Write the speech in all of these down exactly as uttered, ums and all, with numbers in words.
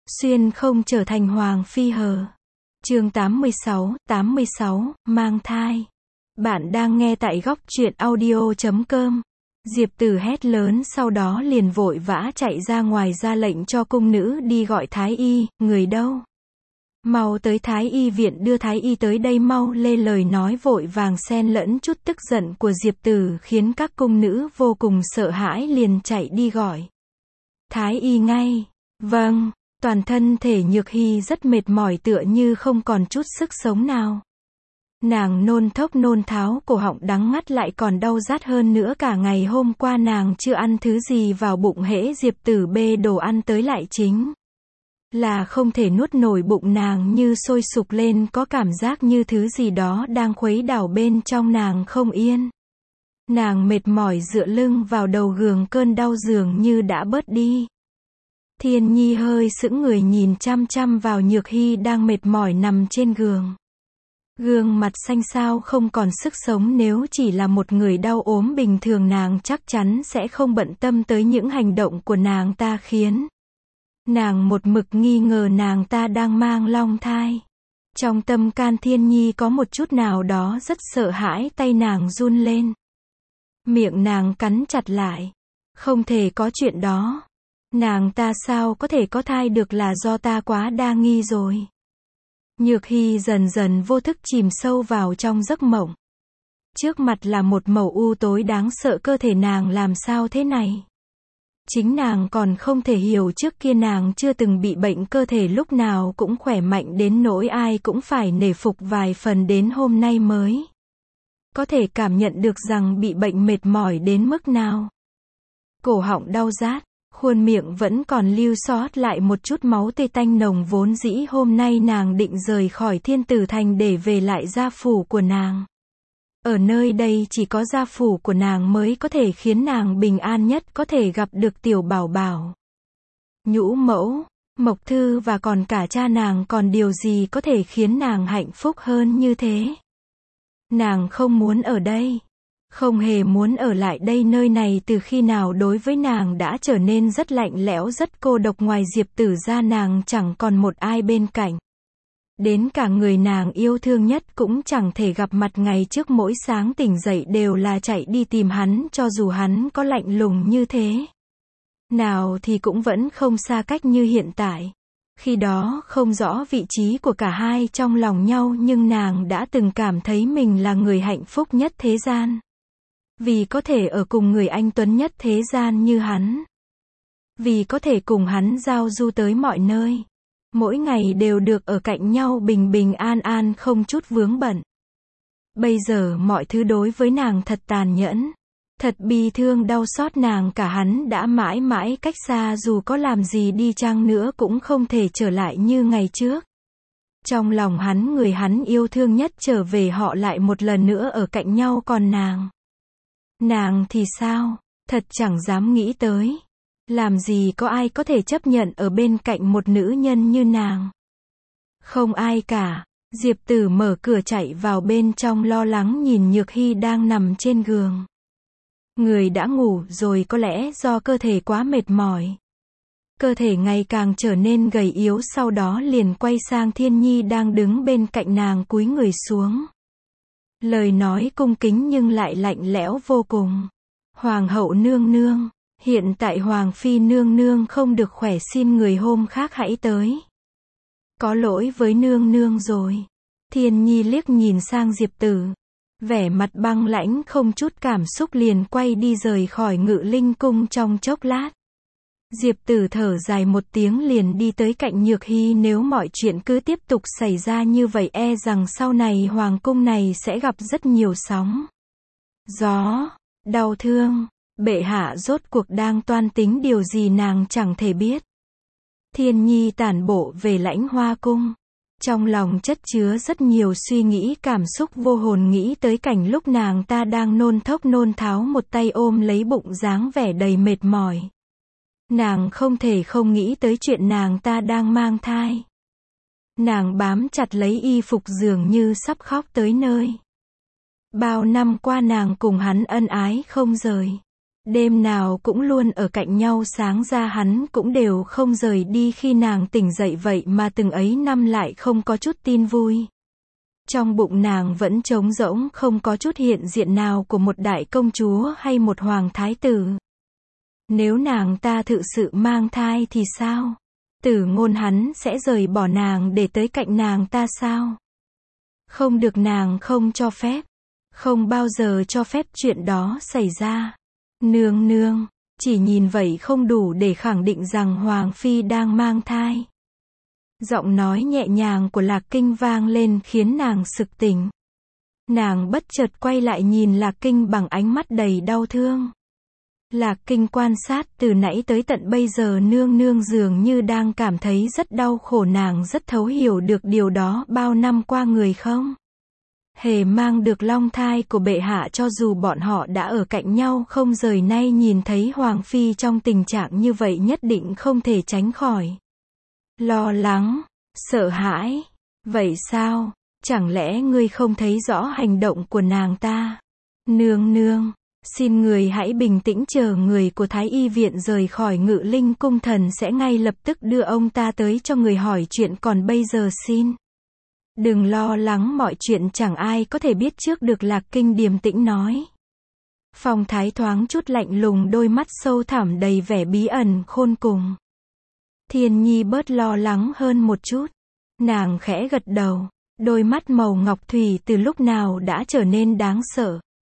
Xuyên không trở thành hoàng phi hờ. Chương tám mươi sáu, tám mươi sáu, mang thai. Bạn đang nghe tại góc truyện audio chấm com. Diệp Tử hét lớn sau đó liền vội vã chạy ra ngoài ra lệnh cho cung nữ đi gọi thái y, người đâu? Mau tới thái y viện, đưa thái y tới đây mau lên. Lời nói vội vàng xen lẫn chút tức giận của Diệp Tử khiến các cung nữ vô cùng sợ hãi liền chạy đi gọi thái y ngay. Vâng. Toàn thân thể Nhược Hy rất mệt mỏi tựa như không còn chút sức sống nào. Nàng nôn thốc nôn tháo, cổ họng đắng ngắt lại còn đau rát hơn nữa, cả ngày hôm qua nàng chưa ăn thứ gì vào bụng, hễ Diệp Tử bê đồ ăn tới lại chính là không thể nuốt nổi, bụng nàng như sôi sục lên, có cảm giác như thứ gì đó đang khuấy đảo bên trong nàng không yên. Nàng mệt mỏi dựa lưng vào đầu giường, cơn đau dường như đã bớt đi. Thiên Nhi hơi sững người nhìn chăm chăm vào Nhược Hy đang mệt mỏi nằm trên giường. Gương mặt xanh xao không còn sức sống, nếu chỉ là một người đau ốm bình thường nàng chắc chắn sẽ không bận tâm tới những hành động của nàng ta, khiến nàng một mực nghi ngờ nàng ta đang mang long thai. Trong tâm can Thiên Nhi có một chút nào đó rất sợ hãi, tay nàng run lên. Miệng nàng cắn chặt lại. Không thể có chuyện đó. Nàng ta sao có thể có thai được, là do ta quá đa nghi rồi. Nhược Hy dần dần vô thức chìm sâu vào trong giấc mộng. Trước mặt là một màu u tối đáng sợ, cơ thể nàng làm sao thế này? Chính nàng còn không thể hiểu, trước kia nàng chưa từng bị bệnh, cơ thể lúc nào cũng khỏe mạnh đến nỗi ai cũng phải nể phục vài phần, đến hôm nay mới có thể cảm nhận được rằng bị bệnh mệt mỏi đến mức nào. Cổ họng đau rát. Khuôn miệng vẫn còn lưu sót lại một chút máu tươi tanh nồng, vốn dĩ hôm nay nàng định rời khỏi Thiên Tử Thành để về lại gia phủ của nàng. Ở nơi đây chỉ có gia phủ của nàng mới có thể khiến nàng bình an nhất, có thể gặp được tiểu bảo bảo, nhũ mẫu, Mộc Thư và còn cả cha nàng, còn điều gì có thể khiến nàng hạnh phúc hơn như thế? Nàng không muốn ở đây. Không hề muốn ở lại đây, nơi này từ khi nào đối với nàng đã trở nên rất lạnh lẽo, rất cô độc, ngoài Diệp Tử ra nàng chẳng còn một ai bên cạnh. Đến cả người nàng yêu thương nhất cũng chẳng thể gặp mặt, ngày trước mỗi sáng tỉnh dậy đều là chạy đi tìm hắn, cho dù hắn có lạnh lùng như thế nào thì cũng vẫn không xa cách như hiện tại. Khi đó không rõ vị trí của cả hai trong lòng nhau, nhưng nàng đã từng cảm thấy mình là người hạnh phúc nhất thế gian. Vì có thể ở cùng người anh tuấn nhất thế gian như hắn. Vì có thể cùng hắn giao du tới mọi nơi. Mỗi ngày đều được ở cạnh nhau bình bình an an, không chút vướng bận. Bây giờ mọi thứ đối với nàng thật tàn nhẫn. Thật bi thương đau xót, nàng cả hắn đã mãi mãi cách xa, dù có làm gì đi chăng nữa cũng không thể trở lại như ngày trước. Trong lòng hắn, người hắn yêu thương nhất trở về, họ lại một lần nữa ở cạnh nhau, còn nàng. Nàng thì sao? Thật chẳng dám nghĩ tới. Làm gì có ai có thể chấp nhận ở bên cạnh một nữ nhân như nàng? Không ai cả. Diệp Tử mở cửa chạy vào bên trong, lo lắng nhìn Nhược Hy đang nằm trên giường. Người đã ngủ rồi, có lẽ do cơ thể quá mệt mỏi. Cơ thể ngày càng trở nên gầy yếu, sau đó liền quay sang Thiên Nhi đang đứng bên cạnh nàng, cúi người xuống. Lời nói cung kính nhưng lại lạnh lẽo vô cùng. Hoàng hậu nương nương, hiện tại Hoàng phi nương nương không được khỏe, xin người hôm khác hãy tới. Có lỗi với nương nương rồi. Thiên Nhi liếc nhìn sang Diệp Tử. Vẻ mặt băng lãnh không chút cảm xúc, liền quay đi rời khỏi Ngự Linh cung trong chốc lát. Diệp Tử thở dài một tiếng liền đi tới cạnh Nhược Hy, nếu mọi chuyện cứ tiếp tục xảy ra như vậy, e rằng sau này hoàng cung này sẽ gặp rất nhiều sóng gió, đau thương. Bệ hạ rốt cuộc đang toan tính điều gì nàng chẳng thể biết. Thiên Nhi tản bộ về Lãnh Hoa cung. Trong lòng chất chứa rất nhiều suy nghĩ, cảm xúc vô hồn, nghĩ tới cảnh lúc nàng ta đang nôn thốc nôn tháo, một tay ôm lấy bụng, dáng vẻ đầy mệt mỏi. Nàng không thể không nghĩ tới chuyện nàng ta đang mang thai. Nàng bám chặt lấy y phục dường như sắp khóc tới nơi. Bao năm qua nàng cùng hắn ân ái không rời. Đêm nào cũng luôn ở cạnh nhau, sáng ra hắn cũng đều không rời đi khi nàng tỉnh dậy, vậy mà từng ấy năm lại không có chút tin vui. Trong bụng nàng vẫn trống rỗng, không có chút hiện diện nào của một đại công chúa hay một hoàng thái tử. Nếu nàng ta thực sự mang thai thì sao? Tử Ngôn hắn sẽ rời bỏ nàng để tới cạnh nàng ta sao? Không được, nàng không cho phép. Không bao giờ cho phép chuyện đó xảy ra. Nương nương, chỉ nhìn vậy không đủ để khẳng định rằng Hoàng Phi đang mang thai. Giọng nói nhẹ nhàng của Lạc Kinh vang lên khiến nàng sực tỉnh. Nàng bất chợt quay lại nhìn Lạc Kinh bằng ánh mắt đầy đau thương. Lạc Kinh quan sát từ nãy tới tận bây giờ nương nương dường như đang cảm thấy rất đau khổ, nàng rất thấu hiểu được điều đó. Bao năm qua người không hề mang được long thai của bệ hạ, cho dù bọn họ đã ở cạnh nhau không rời, nay nhìn thấy Hoàng Phi trong tình trạng như vậy nhất định không thể tránh khỏi lo lắng, sợ hãi. Vậy sao? Chẳng lẽ ngươi không thấy rõ hành động của nàng ta? Nương nương, xin người hãy bình tĩnh, chờ người của Thái Y viện rời khỏi Ngự Linh cung, thần sẽ ngay lập tức đưa ông ta tới cho người hỏi chuyện, còn bây giờ xin đừng lo lắng, mọi chuyện chẳng ai có thể biết trước được. Lạc Kinh điềm tĩnh nói. Phong thái thoáng chút lạnh lùng, đôi mắt sâu thẳm đầy vẻ bí ẩn khôn cùng. Thiên Nhi bớt lo lắng hơn một chút. Nàng khẽ gật đầu. Đôi mắt màu ngọc thủy từ lúc nào đã trở nên đáng sợ.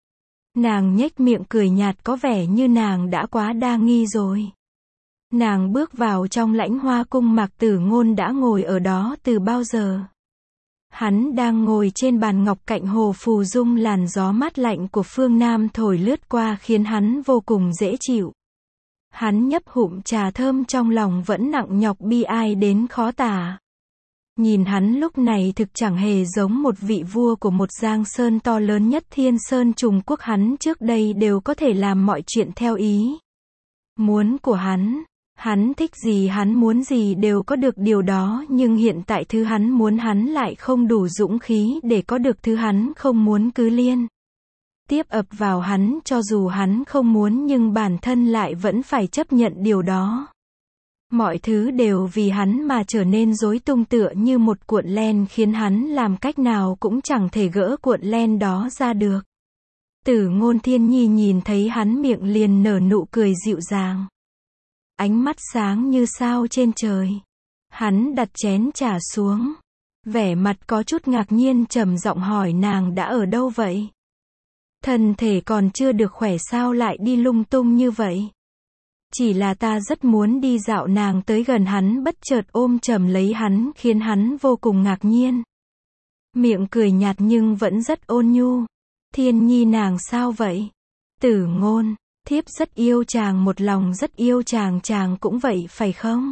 Nàng nhếch miệng cười nhạt, có vẻ như nàng đã quá đa nghi rồi. Nàng bước vào trong Lãnh Hoa cung, Mạc Tử Ngôn đã ngồi ở đó từ bao giờ. Hắn đang ngồi trên bàn ngọc cạnh hồ phù dung, làn gió mát lạnh của phương Nam thổi lướt qua khiến hắn vô cùng dễ chịu. Hắn nhấp hụm trà thơm, trong lòng vẫn nặng nhọc bi ai đến khó tả. Nhìn hắn lúc này thực chẳng hề giống một vị vua của một giang sơn to lớn nhất Thiên Sơn Trùng Quốc. Hắn trước đây đều có thể làm mọi chuyện theo ý muốn của hắn. Hắn thích gì, hắn muốn gì đều có được điều đó, nhưng hiện tại thứ hắn muốn hắn lại không đủ dũng khí để có được thứ hắn không muốn, cứ liên tiếp ập vào hắn, cho dù hắn không muốn nhưng bản thân lại vẫn phải chấp nhận điều đó. Mọi thứ đều vì hắn mà trở nên rối tung, tựa như một cuộn len khiến hắn làm cách nào cũng chẳng thể gỡ cuộn len đó ra được. Tử Ngôn Thiên Nhi nhìn thấy hắn miệng liền nở nụ cười dịu dàng. Ánh mắt sáng như sao trên trời. Hắn đặt chén trà xuống. Vẻ mặt có chút ngạc nhiên, trầm giọng hỏi, nàng đã ở đâu vậy? Thân thể còn chưa được khỏe sao lại đi lung tung như vậy? Chỉ là ta rất muốn đi dạo. Nàng tới gần hắn, bất chợt ôm chầm lấy hắn, khiến hắn vô cùng ngạc nhiên. Miệng cười nhạt nhưng vẫn rất ôn nhu. Thiên Nhi, nàng sao vậy? Tử Ngôn, thiếp rất yêu chàng, một lòng rất yêu chàng, chàng cũng vậy phải không?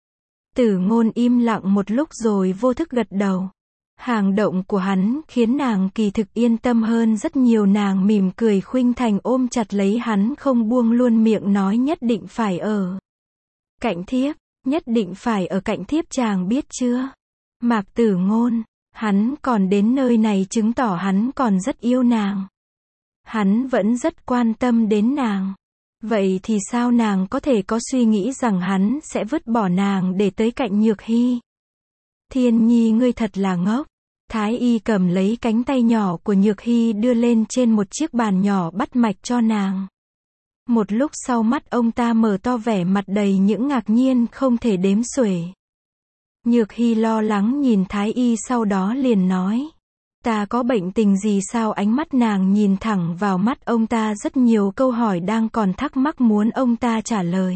Tử Ngôn im lặng một lúc rồi vô thức gật đầu. Hành động của hắn khiến nàng kỳ thực yên tâm hơn rất nhiều. Nàng mỉm cười khuynh thành ôm chặt lấy hắn không buông, luôn miệng nói, nhất định phải ở cạnh thiếp, nhất định phải ở cạnh thiếp, chàng biết chưa? Mạc Tử Ngôn, hắn còn đến nơi này chứng tỏ hắn còn rất yêu nàng. Hắn vẫn rất quan tâm đến nàng. Vậy thì sao nàng có thể có suy nghĩ rằng hắn sẽ vứt bỏ nàng để tới cạnh Nhược Hy? Thiên Nhi, ngươi thật là ngốc. Thái Y cầm lấy cánh tay nhỏ của Nhược Hy đưa lên trên một chiếc bàn nhỏ, bắt mạch cho nàng. Một lúc sau mắt ông ta mở to, vẻ mặt đầy những ngạc nhiên không thể đếm xuể. Nhược Hy lo lắng nhìn Thái Y, sau đó liền nói, ta có bệnh tình gì sao? Ánh mắt nàng nhìn thẳng vào mắt ông ta, rất nhiều câu hỏi đang còn thắc mắc muốn ông ta trả lời.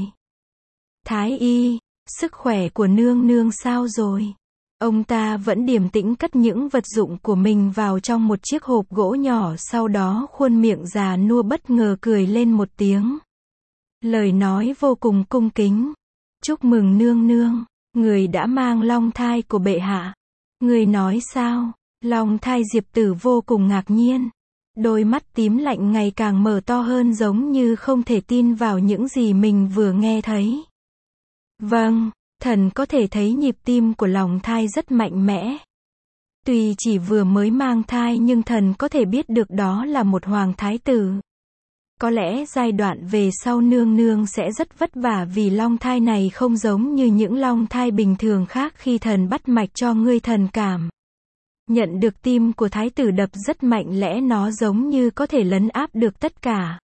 Thái Y, sức khỏe của nương nương sao rồi? Ông ta vẫn điềm tĩnh cất những vật dụng của mình vào trong một chiếc hộp gỗ nhỏ, sau đó khuôn miệng già nua bất ngờ cười lên một tiếng. Lời nói vô cùng cung kính. Chúc mừng nương nương, người đã mang long thai của bệ hạ. Người nói sao? Long thai? Diệp Tử vô cùng ngạc nhiên. Đôi mắt tím lạnh ngày càng mở to hơn, giống như không thể tin vào những gì mình vừa nghe thấy. Vâng, thần có thể thấy nhịp tim của lòng thai rất mạnh mẽ. Tuy chỉ vừa mới mang thai nhưng thần có thể biết được đó là một hoàng thái tử. Có lẽ giai đoạn về sau nương nương sẽ rất vất vả vì long thai này không giống như những long thai bình thường khác khi thần bắt mạch cho ngươi thần cảm. Nhận được tim của thái tử đập rất mạnh lẽ nó giống như có thể lấn áp được tất cả.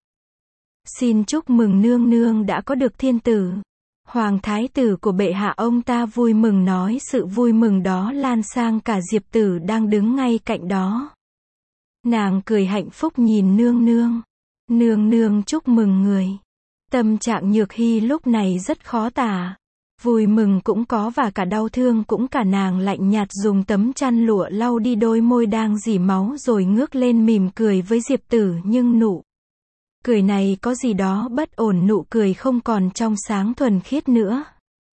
Xin chúc mừng nương nương đã có được thiên tử. Hoàng thái tử của bệ hạ ông ta vui mừng nói sự vui mừng đó lan sang cả Diệp Tử đang đứng ngay cạnh đó. Nàng cười hạnh phúc nhìn nương nương. Nương nương chúc mừng người. Tâm trạng Nhược Hy lúc này rất khó tả. Vui mừng cũng có và cả đau thương cũng cả nàng lạnh nhạt dùng tấm chăn lụa lau đi đôi môi đang rỉ máu rồi ngước lên mỉm cười với Diệp Tử nhưng nụ cười này có gì đó bất ổn, nụ cười không còn trong sáng thuần khiết nữa.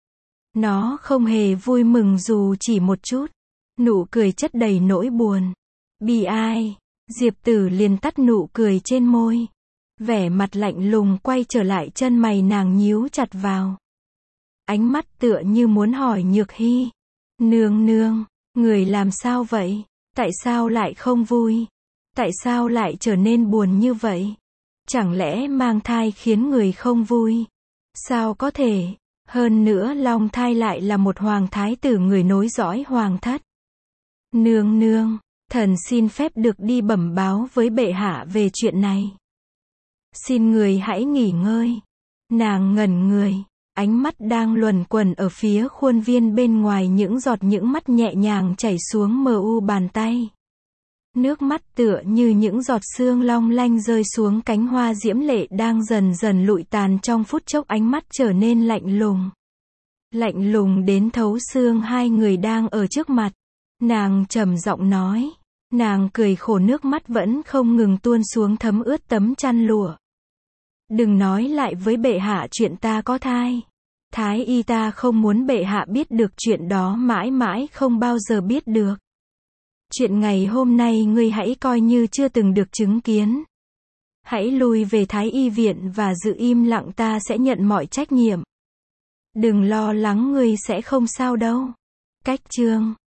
Nó không hề vui mừng dù chỉ một chút. Nụ cười chất đầy nỗi buồn. Bi ai. Diệp Tử liền tắt nụ cười trên môi. Vẻ mặt lạnh lùng quay trở lại, chân mày nàng nhíu chặt vào. Ánh mắt tựa như muốn hỏi Nhược Hy. Nương nương, người làm sao vậy? Tại sao lại không vui? Tại sao lại trở nên buồn như vậy? Chẳng lẽ mang thai khiến người không vui? Sao có thể? Hơn nữa long thai lại là một hoàng thái tử người nối dõi hoàng thất. Nương nương, thần xin phép được đi bẩm báo với bệ hạ về chuyện này. Xin người hãy nghỉ ngơi. Nàng ngẩn người, ánh mắt đang luẩn quẩn ở phía khuôn viên bên ngoài, những giọt những mắt nhẹ nhàng chảy xuống mờ u bàn tay. Nước mắt tựa như những giọt sương long lanh rơi xuống cánh hoa diễm lệ đang dần dần lụi tàn trong phút chốc, ánh mắt trở nên lạnh lùng. Lạnh lùng đến thấu xương hai người đang ở trước mặt. Nàng trầm giọng nói. Nàng cười khổ, nước mắt vẫn không ngừng tuôn xuống thấm ướt tấm chăn lụa. Đừng nói lại với bệ hạ chuyện ta có thai. Thái y ta không muốn bệ hạ biết được chuyện đó, mãi mãi không bao giờ biết được. Chuyện ngày hôm nay ngươi hãy coi như chưa từng được chứng kiến. Hãy lui về Thái y viện và giữ im lặng, ta sẽ nhận mọi trách nhiệm. Đừng lo lắng, ngươi sẽ không sao đâu. Cách chương